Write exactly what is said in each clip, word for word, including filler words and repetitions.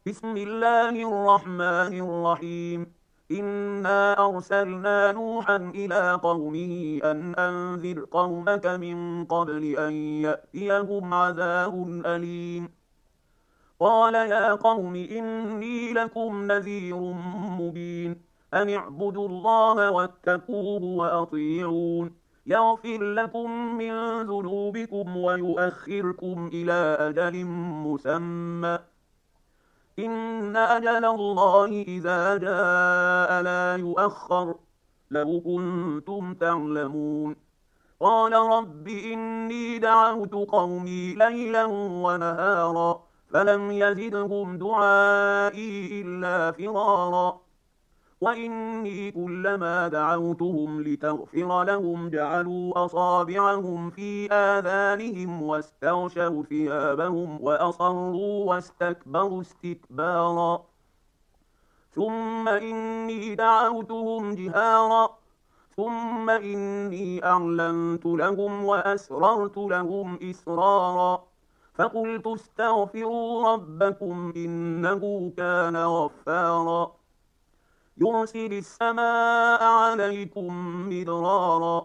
بسم الله الرحمن الرحيم. إنا أرسلنا نوحا إلى قومه أن أنذر قومك من قبل أن يأتيهم عذاب أليم. قال يا قوم إني لكم نذير مبين. أن اعبدوا الله واتقوه وأطيعون، يغفر لكم من ذنوبكم ويؤخركم إلى أجل مسمى، إن أجل الله إذا جاء لا يؤخر، لو كنتم تعلمون. قال رب إني دعوت قومي ليلا ونهارا فلم يزدهم دعائي إلا فرارا. وإني كلما دعوتهم لتغفر لهم جعلوا أصابعهم في آذانهم واستغشوا ثيابهم وأصروا واستكبروا استكبارا. ثم إني دعوتهم جهارا ثم إني أعلنت لهم وأسررت لهم إسرارا. فقلت استغفروا ربكم إنه كان غفارا، يرسل السماء عليكم مدرارا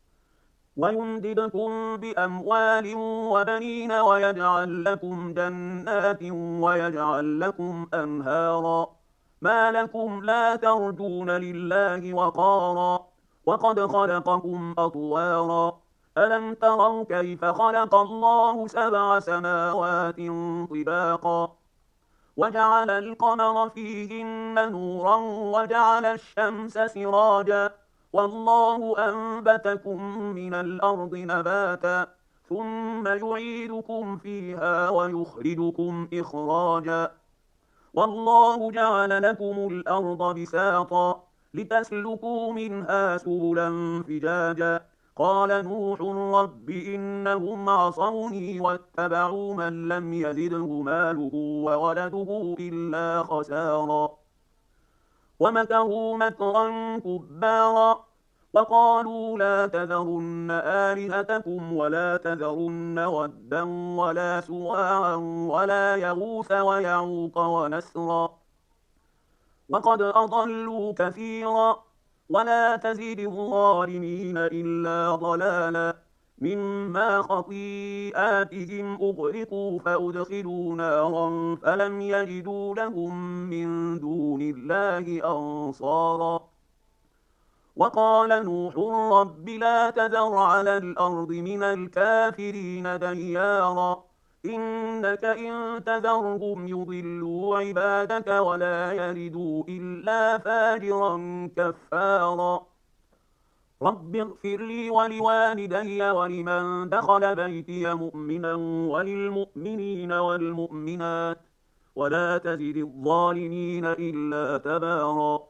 ويمددكم بأموال وبنين ويجعل لكم جنات ويجعل لكم أنهارا. ما لكم لا ترجون لله وقارا وقد خلقكم أطوارا. ألم تروا كيف خلق الله سبع سماوات طباقا وجعل القمر فيهن نورا وجعل الشمس سراجا والله أنبتكم من الأرض نباتا ثم يعيدكم فيها ويخرجكم إخراجا. والله جعل لكم الأرض بساطا لتسلكوا منها سبلا فجاجا. قال نوح رب إنهم عصوني واتبعوا من لم يزده ماله وولده إلا خسارا. ومكروا مكرا كبارا وقالوا لا تذرن آلهتكم ولا تذرن ودا ولا سواعا ولا يغوث ويعوق ونسرا وقد أضلوا كثيرا ولا تزد الظالمين إلا ضلالا. مما خطيئاتهم أغرقوا فأدخلوا نارا فلم يجدوا لهم من دون الله أنصارا. وقال نوح رب لا تذر على الأرض من الكافرين ديارا إنك إن تذرهم يضلوا عبادك ولا يلدوا إلا فاجرا كفارا. رب اغفر لي ولوالدي ولمن دخل بيتي مؤمنا وللمؤمنين والمؤمنات ولا تزد الظالمين إلا تبارا.